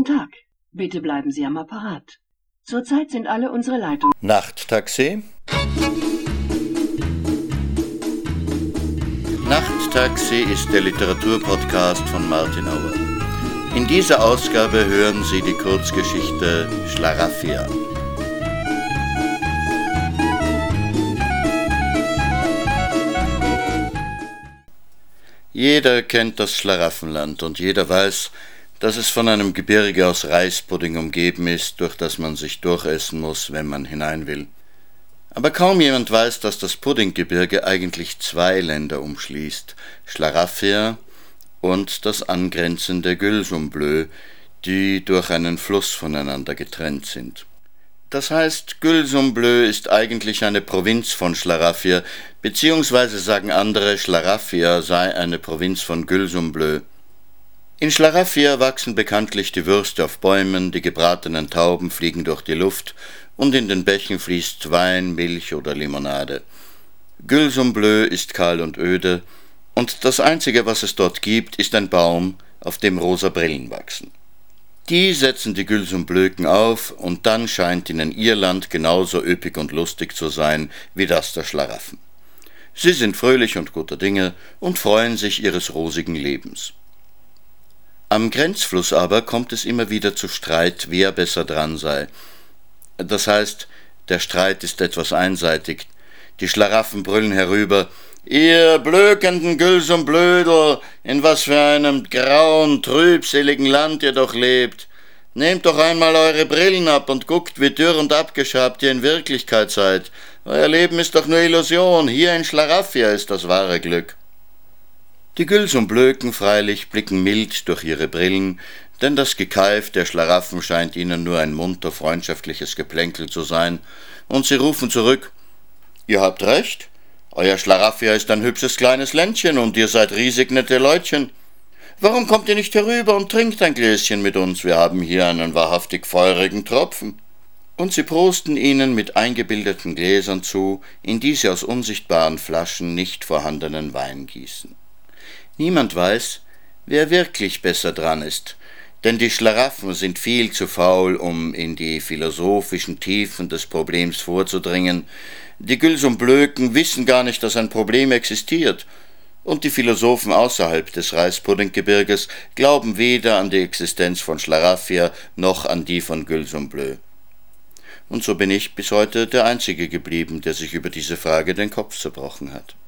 Guten Tag. Bitte bleiben Sie am Apparat. Zurzeit sind alle unsere Leitungen... Nachttaxi? Nachttaxi ist der Literaturpodcast von Martin Auer. In dieser Ausgabe hören Sie die Kurzgeschichte Schlaraffia. Jeder kennt das Schlaraffenland und jeder weiß, dass es von einem Gebirge aus Reispudding umgeben ist, durch das man sich durchessen muss, wenn man hinein will. Aber kaum jemand weiß, dass das Puddinggebirge eigentlich zwei Länder umschließt, Schlaraffia und das angrenzende Gülsumblö, die durch einen Fluss voneinander getrennt sind. Das heißt, Gülsumblö ist eigentlich eine Provinz von Schlaraffia, beziehungsweise sagen andere, Schlaraffia sei eine Provinz von Gülsumblö. In Schlaraffia wachsen bekanntlich die Würste auf Bäumen, die gebratenen Tauben fliegen durch die Luft und in den Bächen fließt Wein, Milch oder Limonade. Gülsumblö ist kahl und öde und das Einzige, was es dort gibt, ist ein Baum, auf dem rosa Brillen wachsen. Die setzen die Gülsumblöken auf und dann scheint ihnen ihr Land genauso üppig und lustig zu sein wie das der Schlaraffen. Sie sind fröhlich und guter Dinge und freuen sich ihres rosigen Lebens. Am Grenzfluss aber kommt es immer wieder zu Streit, wer besser dran sei. Das heißt, der Streit ist etwas einseitig. Die Schlaraffen brüllen herüber: »Ihr blökenden Gülsumblödel, in was für einem grauen, trübseligen Land ihr doch lebt. Nehmt doch einmal eure Brillen ab und guckt, wie dürr und abgeschabt ihr in Wirklichkeit seid. Euer Leben ist doch nur Illusion, hier in Schlaraffia ist das wahre Glück.« Die Gülsumblöken freilich blicken mild durch ihre Brillen, denn das Gekeif der Schlaraffen scheint ihnen nur ein munter, freundschaftliches Geplänkel zu sein, und sie rufen zurück: »Ihr habt recht, euer Schlaraffia ist ein hübsches kleines Ländchen und ihr seid riesig nette Leutchen. Warum kommt ihr nicht herüber und trinkt ein Gläschen mit uns? Wir haben hier einen wahrhaftig feurigen Tropfen.« Und sie prosten ihnen mit eingebildeten Gläsern zu, in die sie aus unsichtbaren Flaschen nicht vorhandenen Wein gießen. Niemand weiß, wer wirklich besser dran ist, denn die Schlaraffen sind viel zu faul, um in die philosophischen Tiefen des Problems vorzudringen. Die Gülsumblöken wissen gar nicht, dass ein Problem existiert, und die Philosophen außerhalb des Reispuddinggebirges glauben weder an die Existenz von Schlaraffia noch an die von Gülsumblö. Und so bin ich bis heute der Einzige geblieben, der sich über diese Frage den Kopf zerbrochen hat.